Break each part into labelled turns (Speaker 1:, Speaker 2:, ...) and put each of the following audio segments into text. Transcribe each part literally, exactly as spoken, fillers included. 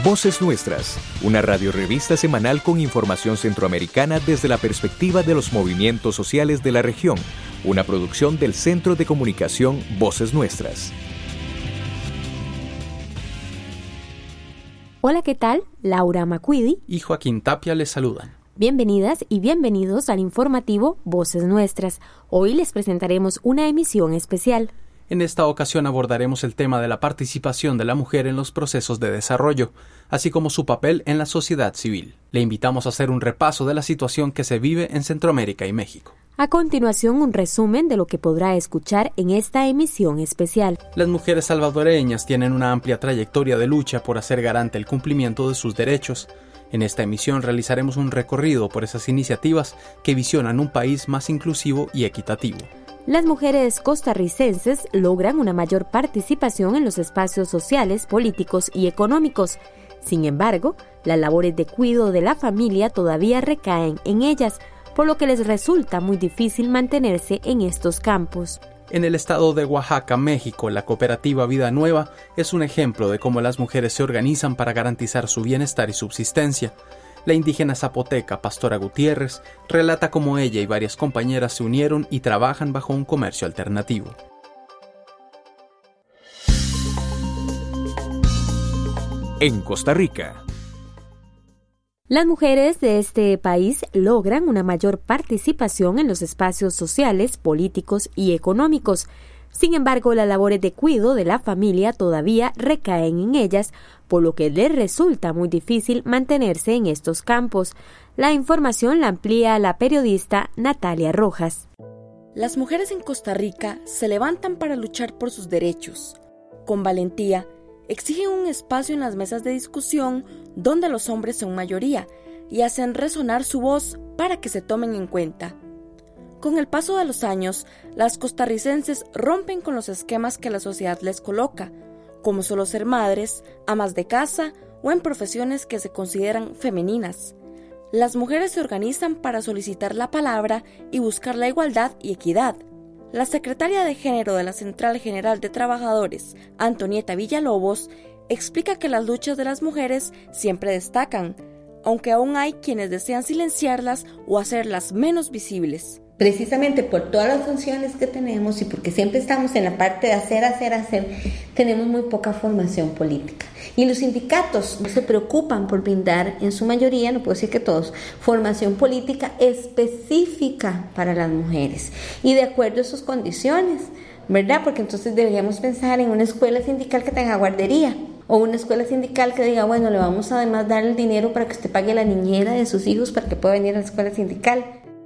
Speaker 1: Voces Nuestras, una radiorevista semanal con información centroamericana desde la perspectiva de los movimientos sociales de la región, una producción del Centro de Comunicación Voces Nuestras.
Speaker 2: Hola, ¿qué tal? Laura Macuidi
Speaker 3: y Joaquín Tapia les saludan.
Speaker 2: Bienvenidas y bienvenidos al informativo Voces Nuestras. Hoy les presentaremos una emisión especial.
Speaker 3: En esta ocasión abordaremos el tema de la participación de la mujer en los procesos de desarrollo, así como su papel en la sociedad civil. Le invitamos a hacer un repaso de la situación que se vive en Centroamérica y México.
Speaker 2: A continuación, un resumen de lo que podrá escuchar en esta emisión especial.
Speaker 3: Las mujeres salvadoreñas tienen una amplia trayectoria de lucha por hacer garante el cumplimiento de sus derechos. En esta emisión realizaremos un recorrido por esas iniciativas que visionan un país más inclusivo y equitativo.
Speaker 2: Las mujeres costarricenses logran una mayor participación en los espacios sociales, políticos y económicos. Sin embargo, las labores de cuidado de la familia todavía recaen en ellas, por lo que les resulta muy difícil mantenerse en estos campos.
Speaker 3: En el estado de Oaxaca, México, la cooperativa Vida Nueva es un ejemplo de cómo las mujeres se organizan para garantizar su bienestar y subsistencia. La indígena zapoteca Pastora Gutiérrez relata cómo ella y varias compañeras se unieron y trabajan bajo un comercio alternativo.
Speaker 1: En Costa Rica.
Speaker 2: Las mujeres de este país logran una mayor participación en los espacios sociales, políticos y económicos. Sin embargo, las labores de cuidado de la familia todavía recaen en ellas, por lo que les resulta muy difícil mantenerse en estos campos. La información la amplía la periodista Natalia Rojas.
Speaker 4: Las mujeres en Costa Rica se levantan para luchar por sus derechos. Con valentía, exigen un espacio en las mesas de discusión donde los hombres son mayoría y hacen resonar su voz para que se tomen en cuenta. Con el paso de los años, las costarricenses rompen con los esquemas que la sociedad les coloca, como solo ser madres, amas de casa o en profesiones que se consideran femeninas. Las mujeres se organizan para solicitar la palabra y buscar la igualdad y equidad. La secretaria de Género de la Central General de Trabajadores, Antonieta Villalobos, explica que las luchas de las mujeres siempre destacan, aunque aún hay quienes desean silenciarlas o hacerlas menos visibles.
Speaker 5: Precisamente por todas las funciones que tenemos y porque siempre estamos en la parte de hacer, hacer, hacer, tenemos muy poca formación política. Y los sindicatos se preocupan por brindar, en su mayoría, no puedo decir que todos, formación política específica para las mujeres y de acuerdo a sus condiciones, ¿verdad? Porque entonces deberíamos pensar en una escuela sindical que tenga guardería o una escuela sindical que diga, bueno, le vamos a además dar el dinero para que usted pague a la niñera de sus hijos para que pueda venir a la escuela sindical.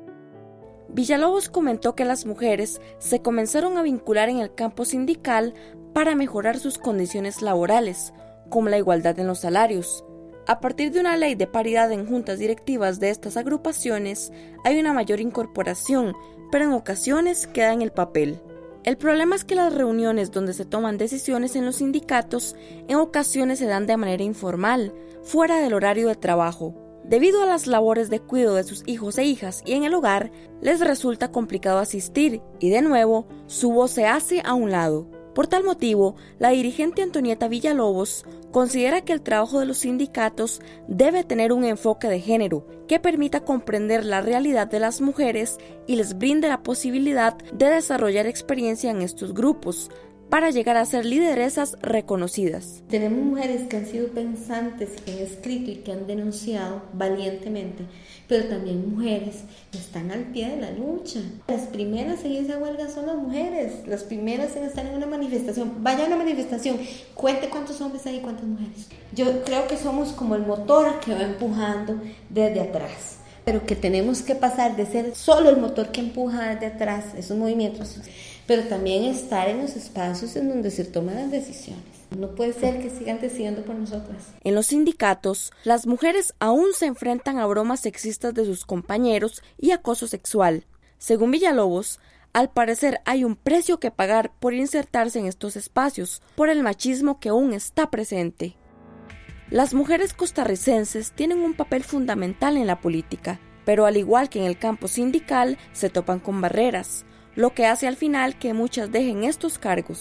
Speaker 4: Villalobos comentó que las mujeres se comenzaron a vincular en el campo sindical para mejorar sus condiciones laborales, como la igualdad en los salarios. A partir de una ley de paridad en juntas directivas de estas agrupaciones, hay una mayor incorporación, pero en ocasiones queda en el papel. El problema es que las reuniones donde se toman decisiones en los sindicatos en ocasiones se dan de manera informal, fuera del horario de trabajo. Debido a las labores de cuidado de sus hijos e hijas y en el hogar, les resulta complicado asistir y de nuevo su voz se hace a un lado. Por tal motivo, la dirigente Antonieta Villalobos considera que el trabajo de los sindicatos debe tener un enfoque de género que permita comprender la realidad de las mujeres y les brinde la posibilidad de desarrollar experiencia en estos grupos, para llegar a ser lideresas reconocidas.
Speaker 5: Tenemos mujeres que han sido pensantes, que han escrito y que han denunciado valientemente, pero también mujeres que están al pie de la lucha. Las primeras en esa huelga son las mujeres, las primeras en estar en una manifestación. Vaya a una manifestación, cuente cuántos hombres hay y cuántas mujeres. Yo creo que somos como el motor que va empujando desde atrás, pero que tenemos que pasar de ser solo el motor que empuja desde atrás, esos movimientos, pero también estar en los espacios en donde se toman las decisiones. No puede ser que sigan decidiendo por nosotras.
Speaker 4: En los sindicatos, las mujeres aún se enfrentan a bromas sexistas de sus compañeros y acoso sexual. Según Villalobos, al parecer hay un precio que pagar por insertarse en estos espacios, por el machismo que aún está presente. Las mujeres costarricenses tienen un papel fundamental en la política, pero al igual que en el campo sindical, se topan con barreras, lo que hace al final que muchas dejen estos cargos.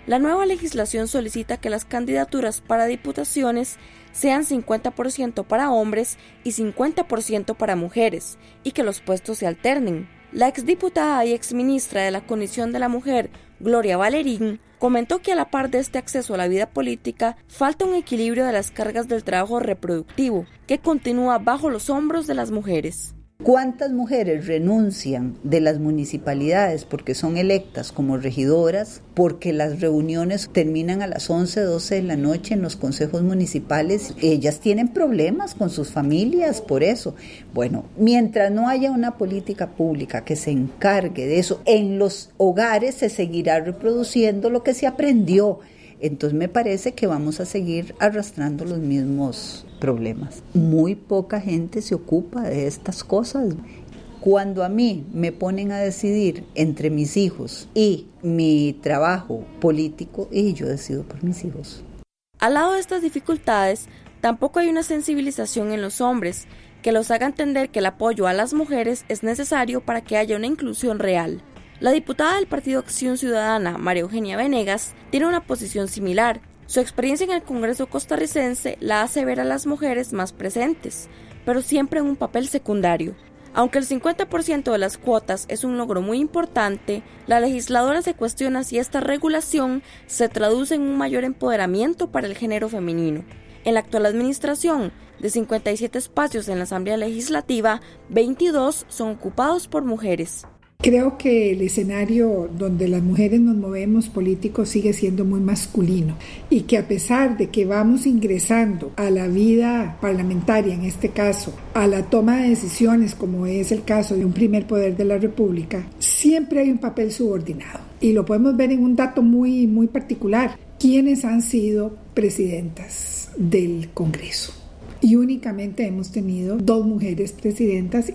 Speaker 4: La nueva legislación solicita que las candidaturas para diputaciones sean cincuenta por ciento para hombres y cincuenta por ciento para mujeres, y que los puestos se alternen. La exdiputada y exministra de la Condición de la Mujer, Gloria Valerín, comentó que a la par de este acceso a la vida política, falta un equilibrio de las cargas del trabajo reproductivo, que continúa bajo los hombros de las mujeres.
Speaker 6: ¿Cuántas mujeres renuncian de las municipalidades porque son electas como regidoras, porque las reuniones terminan a las once, doce de la noche en los consejos municipales? Ellas tienen problemas con sus familias por eso. Bueno, mientras no haya una política pública que se encargue de eso, en los hogares se seguirá reproduciendo lo que se aprendió. Entonces me parece que vamos a seguir arrastrando los mismos problemas. Muy poca gente se ocupa de estas cosas. Cuando a mí me ponen a decidir entre mis hijos y mi trabajo político, y yo decido por mis hijos.
Speaker 4: Al lado de estas dificultades, tampoco hay una sensibilización en los hombres que los haga entender que el apoyo a las mujeres es necesario para que haya una inclusión real. La diputada del Partido Acción Ciudadana, María Eugenia Venegas, tiene una posición similar. Su experiencia en el Congreso costarricense la hace ver a las mujeres más presentes, pero siempre en un papel secundario. Aunque el cincuenta por ciento de las cuotas es un logro muy importante, la legisladora se cuestiona si esta regulación se traduce en un mayor empoderamiento para el género femenino. En la actual administración, de cincuenta y siete espacios en la Asamblea Legislativa, veintidós son ocupados por mujeres.
Speaker 7: Creo que el escenario donde las mujeres nos movemos políticos sigue siendo muy masculino y que a pesar de que vamos ingresando a la vida parlamentaria, en este caso, a la toma de decisiones como es el caso de un primer poder de la República, siempre hay un papel subordinado y lo podemos ver en un dato muy, muy particular. ¿Quiénes han sido presidentas del Congreso? Y únicamente hemos tenido dos mujeres presidentas.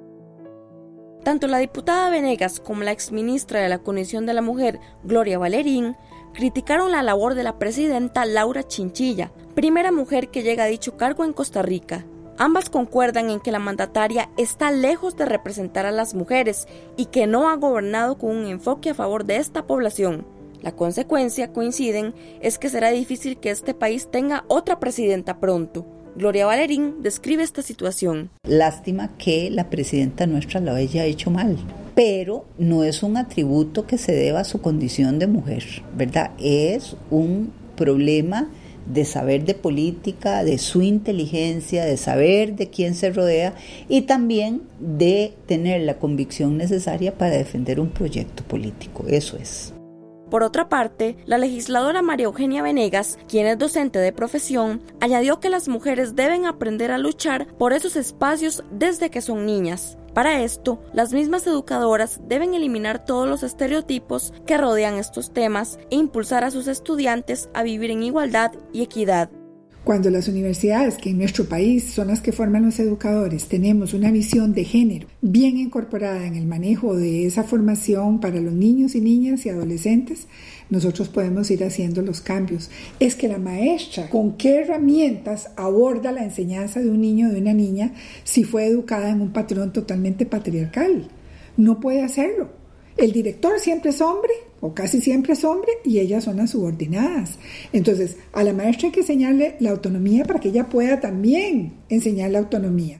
Speaker 4: Tanto la diputada Venegas como la exministra de la Condición de la Mujer, Gloria Valerín, criticaron la labor de la presidenta Laura Chinchilla, primera mujer que llega a dicho cargo en Costa Rica. Ambas concuerdan en que la mandataria está lejos de representar a las mujeres y que no ha gobernado con un enfoque a favor de esta población. La consecuencia, coinciden, es que será difícil que este país tenga otra presidenta pronto. Gloria Valerín describe esta situación.
Speaker 6: Lástima que la presidenta nuestra lo haya hecho mal, pero no es un atributo que se deba a su condición de mujer, ¿verdad? Es un problema de saber de política, de su inteligencia, de saber de quién se rodea y también de tener la convicción necesaria para defender un proyecto político. Eso es.
Speaker 4: Por otra parte, la legisladora María Eugenia Venegas, quien es docente de profesión, añadió que las mujeres deben aprender a luchar por esos espacios desde que son niñas. Para esto, las mismas educadoras deben eliminar todos los estereotipos que rodean estos temas e impulsar a sus estudiantes a vivir en igualdad y equidad.
Speaker 7: Cuando las universidades, que en nuestro país son las que forman los educadores, tenemos una visión de género bien incorporada en el manejo de esa formación para los niños y niñas y adolescentes, nosotros podemos ir haciendo los cambios. Es que la maestra, ¿con qué herramientas aborda la enseñanza de un niño o de una niña si fue educada en un patrón totalmente patriarcal? No puede hacerlo. El director siempre es hombre, o casi siempre es hombre, y ellas son las subordinadas. Entonces, a la maestra hay que enseñarle la autonomía para que ella pueda también enseñar la autonomía.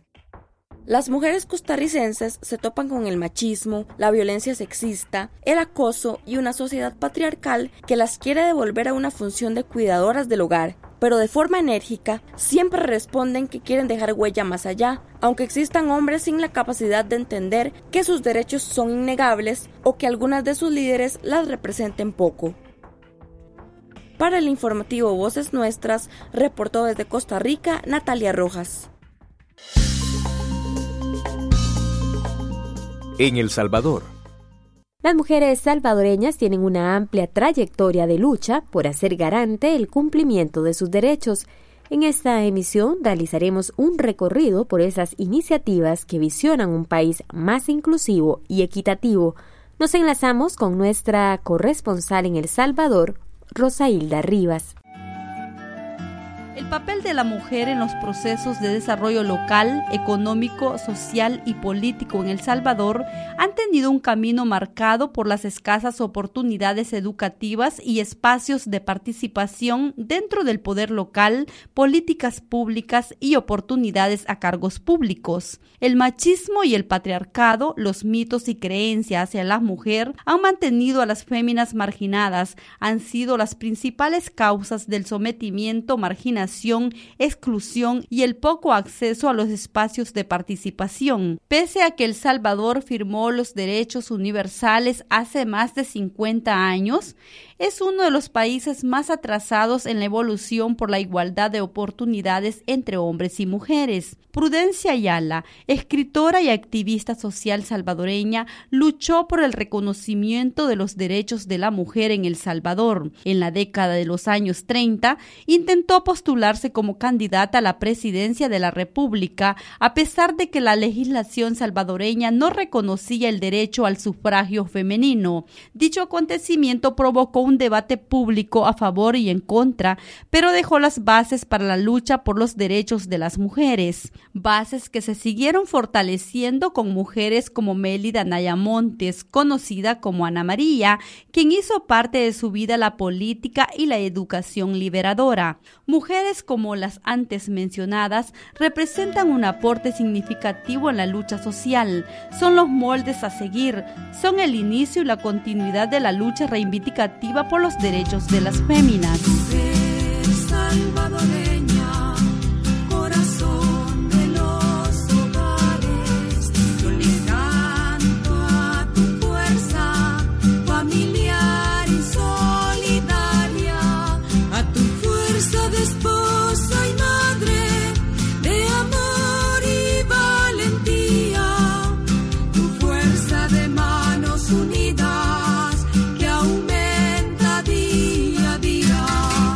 Speaker 4: Las mujeres costarricenses se topan con el machismo, la violencia sexista, el acoso y una sociedad patriarcal que las quiere devolver a una función de cuidadoras del hogar, pero de forma enérgica siempre responden que quieren dejar huella más allá, aunque existan hombres sin la capacidad de entender que sus derechos son innegables o que algunas de sus líderes las representen poco. Para el informativo Voces Nuestras, reportó desde Costa Rica Natalia Rojas.
Speaker 1: En El Salvador.
Speaker 2: Las mujeres salvadoreñas tienen una amplia trayectoria de lucha por hacer garante el cumplimiento de sus derechos. En esta emisión realizaremos un recorrido por esas iniciativas que visionan un país más inclusivo y equitativo. Nos enlazamos con nuestra corresponsal en El Salvador, Rosailda Rivas.
Speaker 8: El papel de la mujer en los procesos de desarrollo local, económico, social y político en El Salvador han tenido un camino marcado por las escasas oportunidades educativas y espacios de participación dentro del poder local, políticas públicas y oportunidades a cargos públicos. El machismo y el patriarcado, los mitos y creencias hacia la mujer han mantenido a las féminas marginadas, han sido las principales causas del sometimiento, marginación, exclusión y el poco acceso a los espacios de participación. Pese a que El Salvador firmó los derechos universales hace más de cincuenta años, es uno de los países más atrasados en la evolución por la igualdad de oportunidades entre hombres y mujeres. Prudencia Ayala, escritora y activista social salvadoreña, luchó por el reconocimiento de los derechos de la mujer en El Salvador. En la década de los años treinta, intentó postularse como candidata a la presidencia de la República, a pesar de que la legislación salvadoreña no reconocía el derecho al sufragio femenino. Dicho acontecimiento provocó un debate público a favor y en contra, pero dejó las bases para la lucha por los derechos de las mujeres. Bases que se siguieron fortaleciendo con mujeres como Mélida Naya Montes, conocida como Ana María, quien hizo parte de su vida la política y la educación liberadora. Mujeres como las antes mencionadas representan un aporte significativo en la lucha social, son los moldes a seguir, son el inicio y la continuidad de la lucha reivindicativa por los derechos de las féminas.
Speaker 9: Salvadoreña, corazón de los hogares, yo le canto a tu fuerza familiar y solidaria, a tu fuerza de esposa y madre, de amor y valentía, tu fuerza de manos unidas que aumenta día a día.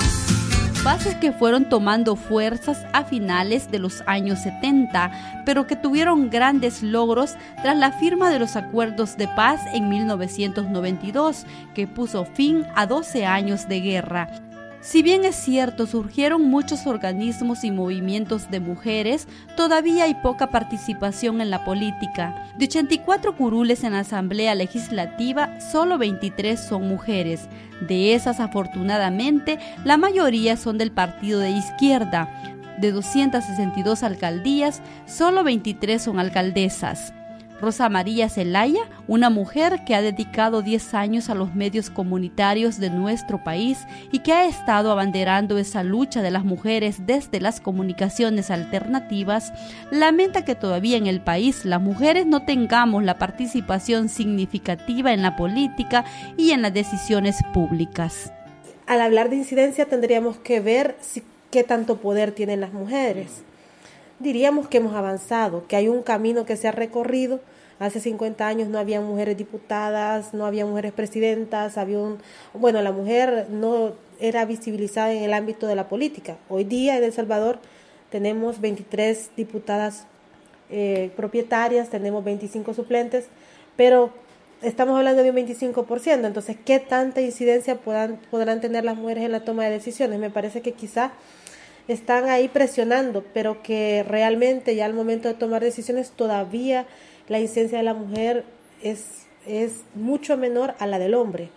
Speaker 8: Bases que fueron tomando fuerzas a finales de los años setenta, pero que tuvieron grandes logros tras la firma de los acuerdos de paz en mil novecientos noventa y dos, que puso fin a doce años de guerra. Si bien es cierto, surgieron muchos organismos y movimientos de mujeres, todavía hay poca participación en la política. De ochenta y cuatro curules en la Asamblea Legislativa, solo veintitrés son mujeres. De esas, afortunadamente, la mayoría son del partido de izquierda. De doscientas sesenta y dos alcaldías, solo veintitrés son alcaldesas. Rosa María Zelaya, una mujer que ha dedicado diez años a los medios comunitarios de nuestro país y que ha estado abanderando esa lucha de las mujeres desde las comunicaciones alternativas, lamenta que todavía en el país las mujeres no tengamos la participación significativa en la política y en las decisiones públicas.
Speaker 10: Al hablar de incidencia tendríamos que ver si, qué tanto poder tienen las mujeres. Diríamos que hemos avanzado, que hay un camino que se ha recorrido. Hace cincuenta años no había mujeres diputadas, no había mujeres presidentas, había un, bueno, la mujer no era visibilizada en el ámbito de la política. Hoy día en El Salvador tenemos veintitrés diputadas eh, propietarias, tenemos veinticinco suplentes, pero estamos hablando de un veinticinco por ciento. Entonces, ¿qué tanta incidencia podrán, podrán tener las mujeres en la toma de decisiones? Me parece que quizá están ahí presionando, pero que realmente ya al momento de tomar decisiones todavía la incidencia de la mujer es, es mucho menor a la del hombre.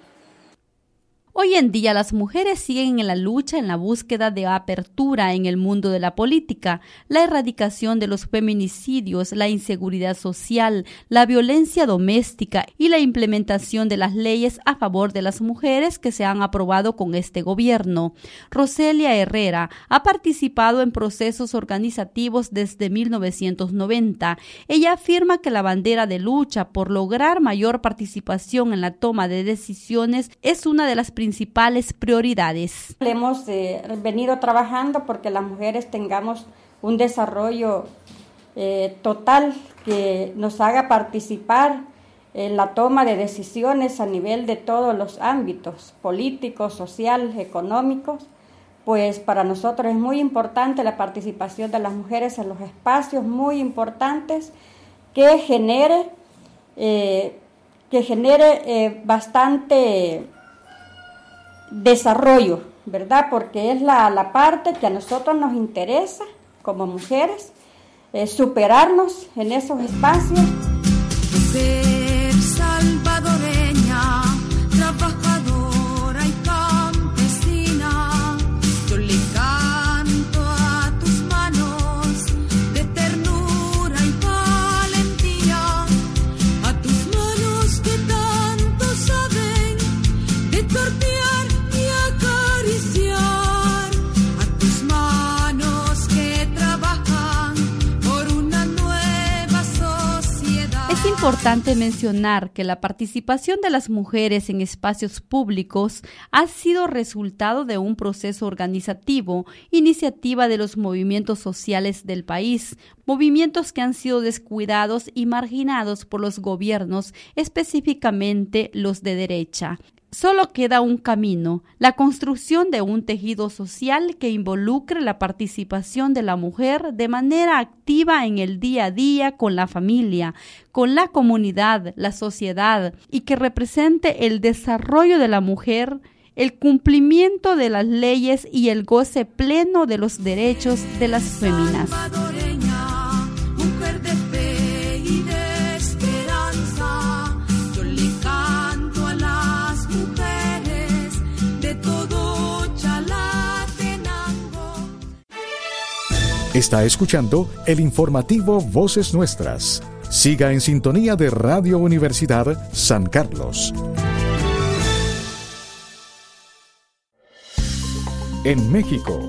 Speaker 8: Hoy en día las mujeres siguen en la lucha en la búsqueda de apertura en el mundo de la política, la erradicación de los feminicidios, la inseguridad social, la violencia doméstica y la implementación de las leyes a favor de las mujeres que se han aprobado con este gobierno. Roselia Herrera ha participado en procesos organizativos desde mil novecientos noventa. Ella afirma que la bandera de lucha por lograr mayor participación en la toma de decisiones es una de las principales prioridades.
Speaker 11: Hemos eh, venido trabajando porque las mujeres tengamos un desarrollo eh, total que nos haga participar en la toma de decisiones a nivel de todos los ámbitos, políticos, sociales, económicos. Pues para nosotros es muy importante la participación de las mujeres en los espacios muy importantes que genere, eh, que genere eh, bastante desarrollo, ¿verdad? Porque es la, la parte que a nosotros nos interesa como mujeres, eh, superarnos en esos espacios.
Speaker 9: Mujer salvadoreña, trabajadora y campesina, yo le canto a tus manos de ternura y valentía, a tus manos que tanto saben de tortear y acariciar, a tus manos que trabajan por una nueva sociedad.
Speaker 8: Es importante mencionar que la participación de las mujeres en espacios públicos ha sido resultado de un proceso organizativo, iniciativa de los movimientos sociales del país, movimientos que han sido descuidados y marginados por los gobiernos, específicamente los de derecha. Solo queda un camino, la construcción de un tejido social que involucre la participación de la mujer de manera activa en el día a día con la familia, con la comunidad, la sociedad, y que represente el desarrollo de la mujer, el cumplimiento de las leyes y el goce pleno de los derechos de las féminas.
Speaker 9: Mujer de fe y de esperanza, yo le canto a las mujeres de todo Chalatenango.
Speaker 12: Está escuchando el informativo Voces Nuestras. Siga en sintonía de Radio Universidad San Carlos. En México.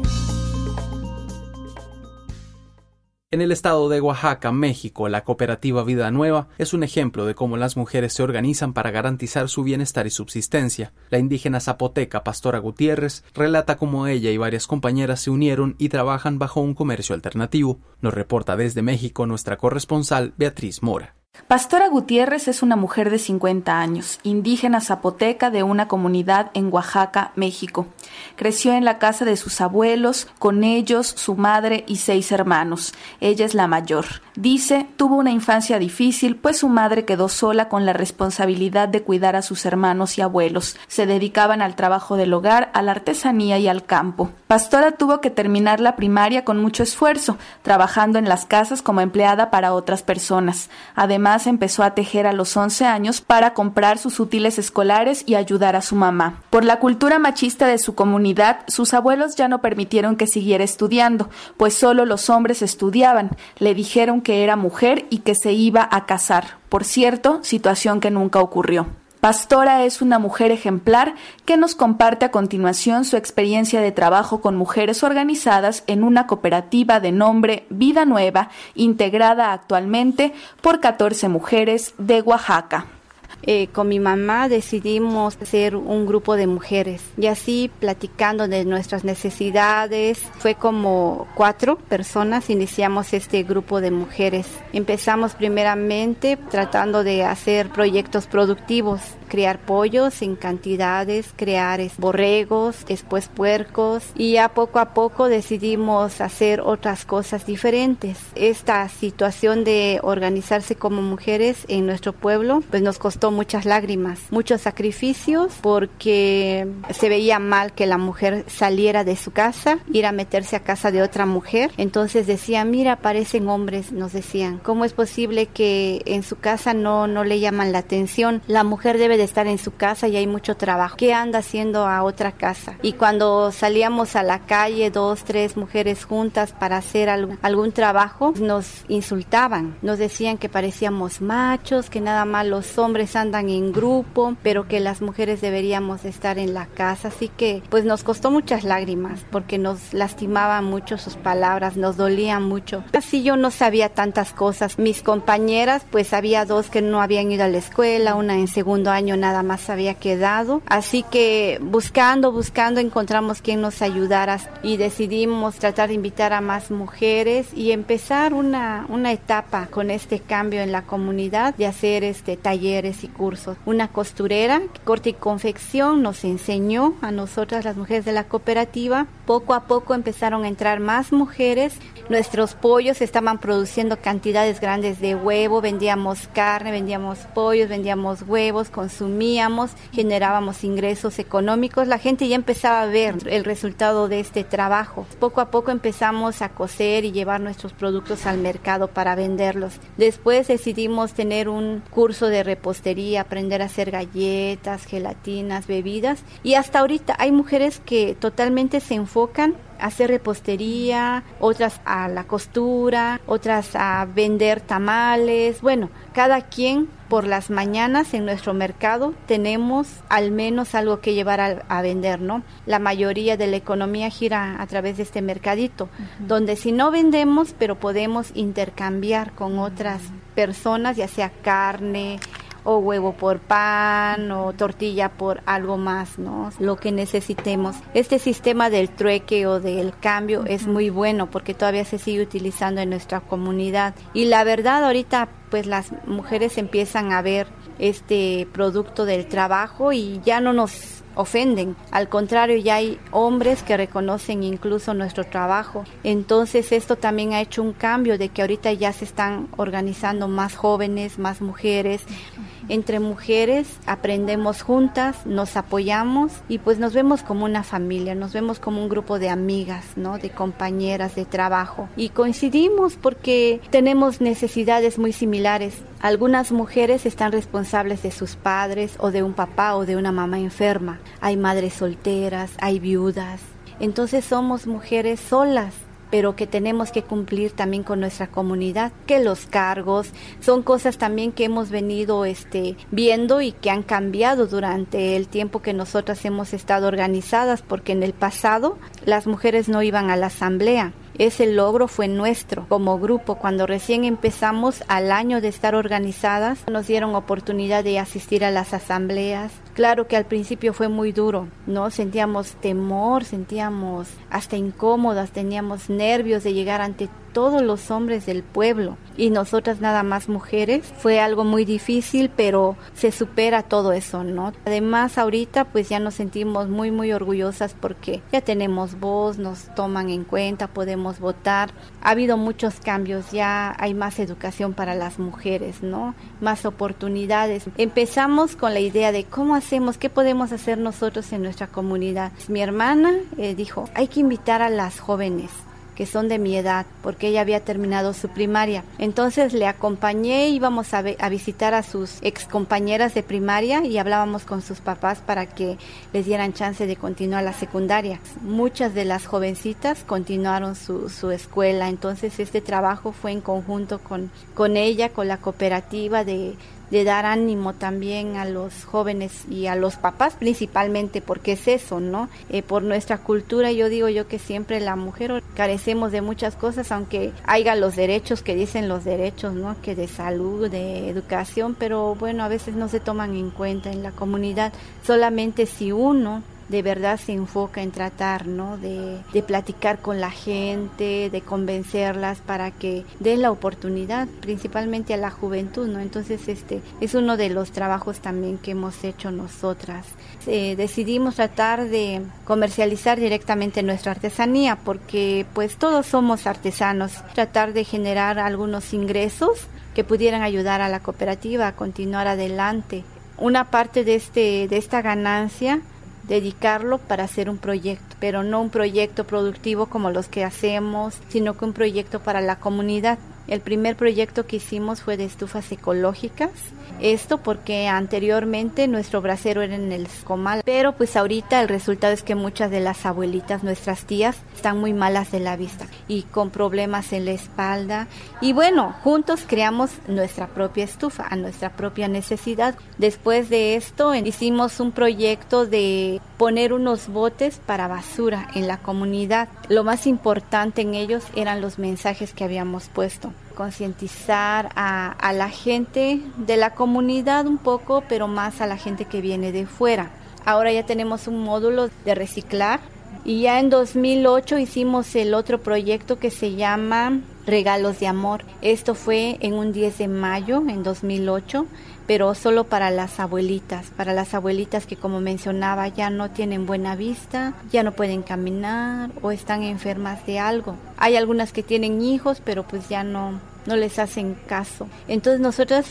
Speaker 3: En el estado de Oaxaca, México, la cooperativa Vida Nueva es un ejemplo de cómo las mujeres se organizan para garantizar su bienestar y subsistencia. La indígena zapoteca Pastora Gutiérrez relata cómo ella y varias compañeras se unieron y trabajan bajo un comercio alternativo. Nos reporta desde México nuestra corresponsal Beatriz Mora.
Speaker 13: Pastora Gutiérrez es una mujer de cincuenta años, indígena zapoteca de una comunidad en Oaxaca, México. Creció en la casa de sus abuelos, con ellos, su madre y seis hermanos. Ella es la mayor. Dice, tuvo una infancia difícil, pues su madre quedó sola con la responsabilidad de cuidar a sus hermanos y abuelos. Se dedicaban al trabajo del hogar, a la artesanía y al campo. Pastora tuvo que terminar la primaria con mucho esfuerzo, trabajando en las casas como empleada para otras personas. Además, empezó a tejer a los once años para comprar sus útiles escolares y ayudar a su mamá. Por la cultura machista de su comunidad, sus abuelos ya no permitieron que siguiera estudiando, pues solo los hombres estudiaban. Le dijeron que era mujer y que se iba a casar. Por cierto, situación que nunca ocurrió. Pastora es una mujer ejemplar que nos comparte a continuación su experiencia de trabajo con mujeres organizadas en una cooperativa de nombre Vida Nueva, integrada actualmente por catorce mujeres de Oaxaca.
Speaker 14: Eh, con mi mamá decidimos ser un grupo de mujeres y así platicando de nuestras necesidades, fue como cuatro personas, iniciamos este grupo de mujeres. Empezamos primeramente tratando de hacer proyectos productivos, criar pollos en cantidades, crear borregos, después puercos, y a poco a poco decidimos hacer otras cosas diferentes. Esta situación de organizarse como mujeres en nuestro pueblo pues nos costó muchas lágrimas, muchos sacrificios, porque se veía mal que la mujer saliera de su casa, ir a meterse a casa de otra mujer. Entonces decían, mira, parecen hombres, nos decían, ¿cómo es posible que en su casa no, no le llaman la atención? La mujer debe de estar en su casa y hay mucho trabajo. ¿Qué anda haciendo a otra casa? Y cuando salíamos a la calle, dos, tres mujeres juntas para hacer algún, algún trabajo, nos insultaban, nos decían que parecíamos machos, que nada más los hombres andan en grupo, pero que las mujeres deberíamos estar en la casa. Así que pues nos costó muchas lágrimas porque nos lastimaban mucho sus palabras, nos dolían mucho. Así yo no sabía tantas cosas. Mis compañeras, pues había dos que no habían ido a la escuela, una en segundo año nada más había quedado. Así que buscando, buscando encontramos quien nos ayudara y decidimos tratar de invitar a más mujeres y empezar una, una etapa con este cambio en la comunidad de hacer este talleres y cursos. Una costurera, corte y confección, nos enseñó a nosotras las mujeres de la cooperativa. Poco a poco empezaron a entrar más mujeres. Nuestros pollos estaban produciendo cantidades grandes de huevo, vendíamos carne, vendíamos pollos, vendíamos huevos con su consumíamos, generábamos ingresos económicos, la gente ya empezaba a ver el resultado de este trabajo. Poco a poco empezamos a coser y llevar nuestros productos al mercado para venderlos. Después decidimos tener un curso de repostería, aprender a hacer galletas, gelatinas, bebidas, y hasta ahorita hay mujeres que totalmente se enfocan a hacer repostería, otras a la costura, otras a vender tamales. Bueno, cada quien por las mañanas en nuestro mercado tenemos al menos algo que llevar a, a vender, ¿no? La mayoría de la economía gira a través de este mercadito, uh-huh. donde si no vendemos, pero podemos intercambiar con otras personas, ya sea carne, o huevo por pan, o tortilla por algo más, ¿no? Lo que necesitemos. Este sistema del trueque o del cambio uh-huh. es muy bueno porque todavía se sigue utilizando en nuestra comunidad. Y la verdad, ahorita pues las mujeres empiezan a ver este producto del trabajo y ya no nos ofenden. Al contrario, ya hay hombres que reconocen incluso nuestro trabajo. Entonces esto también ha hecho un cambio de que ahorita ya se están organizando más jóvenes, más mujeres. Entre mujeres aprendemos juntas, nos apoyamos y pues nos vemos como una familia, nos vemos como un grupo de amigas, ¿no? De compañeras de trabajo. Y coincidimos porque tenemos necesidades muy similares. Algunas mujeres están responsables de sus padres o de un papá o de una mamá enferma. Hay madres solteras, hay viudas. Entonces somos mujeres solas, pero que tenemos que cumplir también con nuestra comunidad, que los cargos son cosas también que hemos venido este, viendo y que han cambiado durante el tiempo que nosotras hemos estado organizadas, porque en el pasado las mujeres no iban a la asamblea. Ese logro fue nuestro como grupo. Cuando recién empezamos, al año de estar organizadas, nos dieron oportunidad de asistir a las asambleas. Claro que al principio fue muy duro, ¿no? Sentíamos temor, sentíamos hasta incómodas, teníamos nervios de llegar ante todos los hombres del pueblo y nosotras nada más mujeres. Fue algo muy difícil, pero se supera todo eso, ¿no? Además, ahorita pues ya nos sentimos muy, muy orgullosas porque ya tenemos voz, nos toman en cuenta, podemos votar. Ha habido muchos cambios, ya hay más educación para las mujeres, ¿no? Más oportunidades. Empezamos con la idea de cómo hacemos, qué podemos hacer nosotros en nuestra comunidad. Mi hermana eh, dijo, hay que invitar a las jóvenes que son de mi edad, porque ella había terminado su primaria. Entonces le acompañé, íbamos a, ve- a visitar a sus ex compañeras de primaria y hablábamos con sus papás para que les dieran chance de continuar la secundaria. Muchas de las jovencitas continuaron su, su escuela, entonces este trabajo fue en conjunto con, con ella, con la cooperativa de de dar ánimo también a los jóvenes y a los papás principalmente, porque es eso, ¿no? Eh, por nuestra cultura, yo digo yo que siempre la mujer carecemos de muchas cosas, aunque haya los derechos que dicen los derechos, ¿no? Que de salud, de educación, pero bueno, a veces no se toman en cuenta en la comunidad, solamente si uno de verdad se enfoca en tratar, ¿no? De, de platicar con la gente, de convencerlas para que den la oportunidad, principalmente a la juventud, ¿no? Entonces este es uno de los trabajos también que hemos hecho nosotras. Eh, decidimos tratar de comercializar directamente nuestra artesanía porque pues todos somos artesanos, tratar de generar algunos ingresos que pudieran ayudar a la cooperativa a continuar adelante. Una parte de este de esta ganancia dedicarlo para hacer un proyecto, pero no un proyecto productivo como los que hacemos, sino que un proyecto para la comunidad. El primer proyecto que hicimos fue de estufas ecológicas, esto porque anteriormente nuestro brasero era en el comal, pero pues ahorita el resultado es que muchas de las abuelitas, nuestras tías, están muy malas de la vista y con problemas en la espalda, y bueno, juntos creamos nuestra propia estufa a nuestra propia necesidad. Después de esto hicimos un proyecto de poner unos botes para basura en la comunidad. Lo más importante en ellos eran los mensajes que habíamos puesto. Concientizar a, a la gente de la comunidad un poco, pero más a la gente que viene de fuera. Ahora ya tenemos un módulo de reciclar y ya en dos mil ocho hicimos el otro proyecto que se llama Regalos de Amor. Esto fue en un diez de mayo en dos mil ocho, pero solo para las abuelitas, para las abuelitas que, como mencionaba, ya no tienen buena vista, ya no pueden caminar o están enfermas de algo. Hay algunas que tienen hijos, pero pues ya no, no les hacen caso. Entonces nosotras es,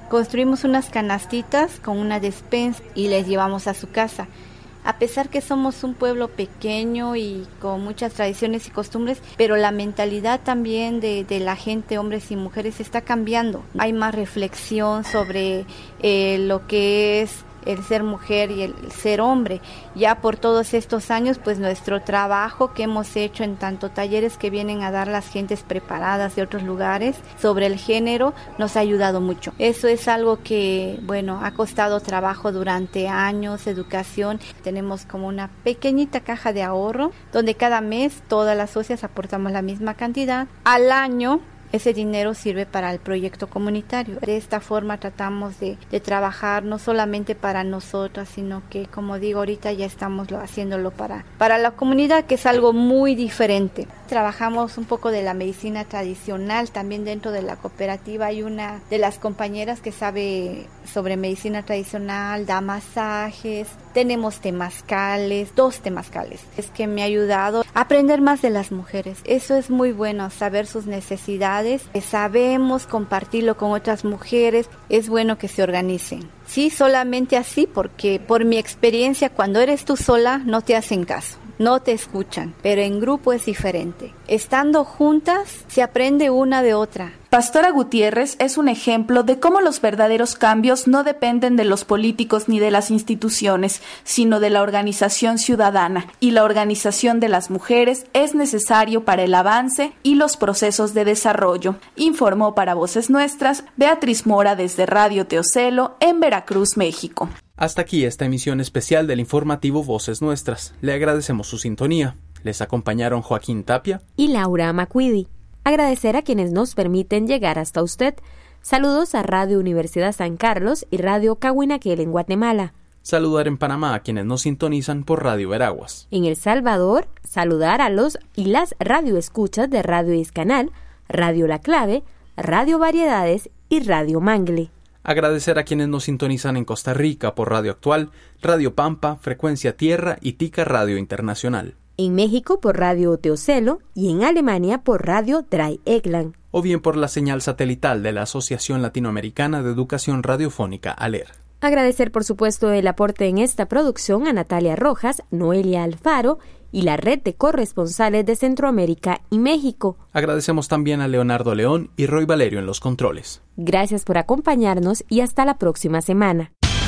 Speaker 14: Construimos unas canastitas con una despensa y les llevamos a su casa. A pesar que somos un pueblo pequeño y con muchas tradiciones y costumbres, pero la mentalidad también de, de la gente, hombres y mujeres, está cambiando. Hay más reflexión sobre eh, lo que es el ser mujer y el ser hombre. Ya por todos estos años, pues nuestro trabajo que hemos hecho en tanto talleres que vienen a dar las gentes preparadas de otros lugares sobre el género, nos ha ayudado mucho. Eso es algo que, bueno, ha costado trabajo durante años, educación. Tenemos como una pequeñita caja de ahorro, donde cada mes todas las socias aportamos la misma cantidad. Al año, ese dinero sirve para el proyecto comunitario. De esta forma tratamos de, de trabajar no solamente para nosotras, sino que, como digo, ahorita ya estamos lo, haciéndolo para, para la comunidad, que es algo muy diferente. Trabajamos un poco de la medicina tradicional. También dentro de la cooperativa hay una de las compañeras que sabe sobre medicina tradicional, da masajes. Tenemos temazcales, dos temazcales. Es que me ha ayudado a aprender más de las mujeres. Eso es muy bueno, saber sus necesidades. Sabemos compartirlo con otras mujeres. Es bueno que se organicen. Sí, solamente así, porque por mi experiencia, cuando eres tú sola, no te hacen caso. No te escuchan, pero en grupo es diferente. Estando juntas, se aprende una de otra.
Speaker 13: Pastora Gutiérrez es un ejemplo de cómo los verdaderos cambios no dependen de los políticos ni de las instituciones, sino de la organización ciudadana. Y la organización de las mujeres es necesario para el avance y los procesos de desarrollo. Informó para Voces Nuestras Beatriz Mora desde Radio Teocelo en Veracruz, México.
Speaker 3: Hasta aquí esta emisión especial del informativo Voces Nuestras. Le agradecemos su sintonía. Les acompañaron Joaquín Tapia
Speaker 2: y Laura Macuidi. Agradecer a quienes nos permiten llegar hasta usted. Saludos a Radio Universidad San Carlos y Radio Cahuinaquel en Guatemala.
Speaker 3: Saludar en Panamá a quienes nos sintonizan por Radio Veraguas.
Speaker 2: En El Salvador, saludar a los y las radioescuchas de Radio Iscanal, Radio La Clave, Radio Variedades y Radio Mangle.
Speaker 3: Agradecer a quienes nos sintonizan en Costa Rica por Radio Actual, Radio Pampa, Frecuencia Tierra y Tica Radio Internacional.
Speaker 2: En México por Radio Teocelo y en Alemania por Radio Dreieckland.
Speaker 3: O bien por la señal satelital de la Asociación Latinoamericana de Educación Radiofónica, ALER.
Speaker 2: Agradecer, por supuesto, el aporte en esta producción a Natalia Rojas, Noelia Alfaro y la red de corresponsales de Centroamérica y México.
Speaker 3: Agradecemos también a Leonardo León y Roy Valerio en los controles.
Speaker 2: Gracias por acompañarnos y hasta la próxima semana.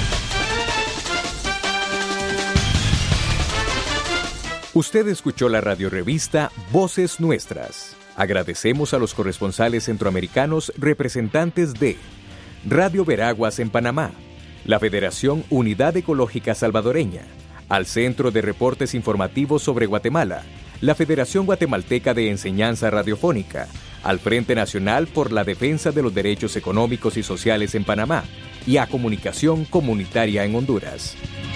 Speaker 1: Usted escuchó la radiorevista Voces Nuestras. Agradecemos a los corresponsales centroamericanos representantes de Radio Veraguas en Panamá, la Federación Unidad Ecológica Salvadoreña, al Centro de Reportes Informativos sobre Guatemala, la Federación Guatemalteca de Enseñanza Radiofónica, al Frente Nacional por la Defensa de los Derechos Económicos y Sociales en Panamá y a Comunicación Comunitaria en Honduras.